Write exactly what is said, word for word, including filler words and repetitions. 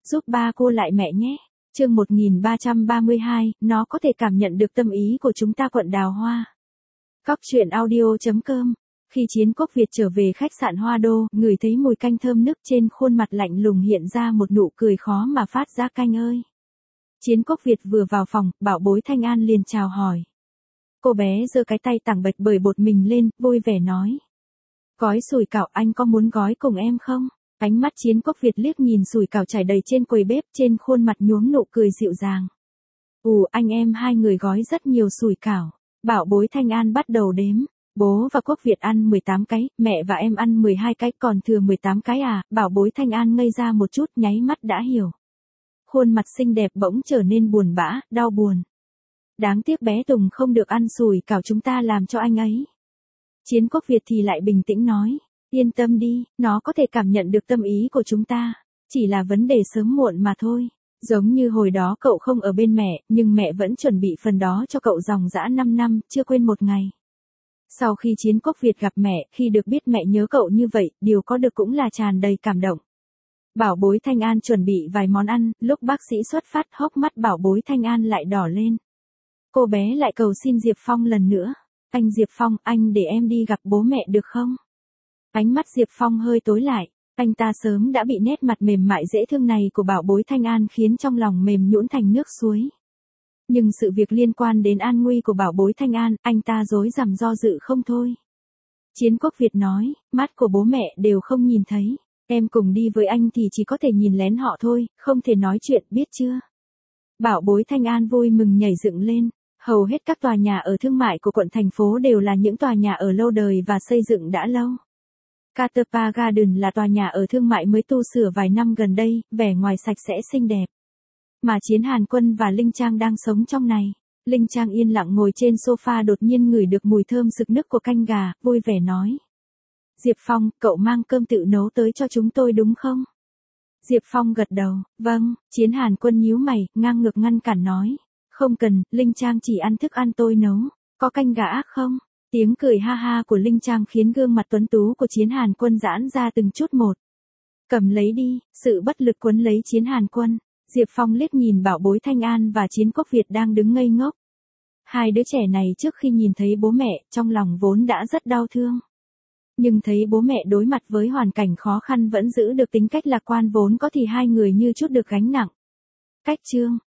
giúp ba cô lại mẹ nhé. Chương một nghìn ba trăm ba mươi hai, nó có thể cảm nhận được tâm ý của chúng ta. Quận Đào Hoa. Cóc truyện audio chấm com. Khi Chiến Quốc Việt trở về khách sạn Hoa Đô, ngửi thấy mùi canh thơm nức, trên khuôn mặt lạnh lùng hiện ra một nụ cười khó mà phát ra. Canh ơi. Chiến Quốc Việt vừa vào phòng, Bảo Bối Thanh An liền chào hỏi. Cô bé giơ cái tay tảng bạch bởi bột mình lên, vui vẻ nói. Gói sủi cảo, anh có muốn gói cùng em không? Ánh mắt Chiến Quốc Việt liếc nhìn sủi cảo trải đầy trên quầy bếp, trên khuôn mặt nhuốm nụ cười dịu dàng. Ù, anh em hai người gói rất nhiều sủi cảo. Bảo Bối Thanh An bắt đầu đếm. Bố và Quốc Việt ăn mười tám cái, mẹ và em ăn mười hai cái, còn thừa mười tám cái à? Bảo Bối Thanh An ngây ra một chút, nháy mắt đã hiểu. Khuôn mặt xinh đẹp bỗng trở nên buồn bã, đau buồn. Đáng tiếc bé Tùng không được ăn sủi cảo chúng ta làm cho anh ấy. Chiến Quốc Việt thì lại bình tĩnh nói. Yên tâm đi, nó có thể cảm nhận được tâm ý của chúng ta. Chỉ là vấn đề sớm muộn mà thôi. Giống như hồi đó cậu không ở bên mẹ, nhưng mẹ vẫn chuẩn bị phần đó cho cậu dòng dã năm năm, chưa quên một ngày. Sau khi Chiến Quốc Việt gặp mẹ, khi được biết mẹ nhớ cậu như vậy, điều có được cũng là tràn đầy cảm động. Bảo Bối Thanh An chuẩn bị vài món ăn, lúc bác sĩ xuất phát, hốc mắt Bảo Bối Thanh An lại đỏ lên. Cô bé lại cầu xin Diệp Phong lần nữa. Anh Diệp Phong, anh để em đi gặp bố mẹ được không? Ánh mắt Diệp Phong hơi tối lại, anh ta sớm đã bị nét mặt mềm mại dễ thương này của Bảo Bối Thanh An khiến trong lòng mềm nhũn thành nước suối. Nhưng sự việc liên quan đến an nguy của Bảo Bối Thanh An, anh ta rối rắm do dự không thôi. Chiến Quốc Việt nói, mắt của bố mẹ đều không nhìn thấy, em cùng đi với anh thì chỉ có thể nhìn lén họ thôi, không thể nói chuyện, biết chưa? Bảo Bối Thanh An vui mừng nhảy dựng lên. Hầu hết các tòa nhà ở thương mại của quận thành phố đều là những tòa nhà ở lâu đời và xây dựng đã lâu. Caterpillar Garden là tòa nhà ở thương mại mới tu sửa vài năm gần đây, vẻ ngoài sạch sẽ xinh đẹp. Mà Chiến Hàn Quân và Linh Trang đang sống trong này. Linh Trang yên lặng ngồi trên sofa, đột nhiên ngửi được mùi thơm sực nức của canh gà, vui vẻ nói. Diệp Phong, cậu mang cơm tự nấu tới cho chúng tôi đúng không? Diệp Phong gật đầu, vâng. Chiến Hàn Quân nhíu mày, ngang ngược ngăn cản nói. Không cần, Linh Trang chỉ ăn thức ăn tôi nấu. Có canh gà ác không? Tiếng cười ha ha của Linh Trang khiến gương mặt tuấn tú của Chiến Hàn Quân giãn ra từng chút một. Cầm lấy đi. Sự bất lực quấn lấy Chiến Hàn Quân. Diệp Phong liếc nhìn Bảo Bối Thanh An và Chiến Quốc Việt đang đứng ngây ngốc. Hai đứa trẻ này trước khi nhìn thấy bố mẹ, trong lòng vốn đã rất đau thương. Nhưng thấy bố mẹ đối mặt với hoàn cảnh khó khăn vẫn giữ được tính cách lạc quan vốn có thì hai người như chút được gánh nặng. Cách chương.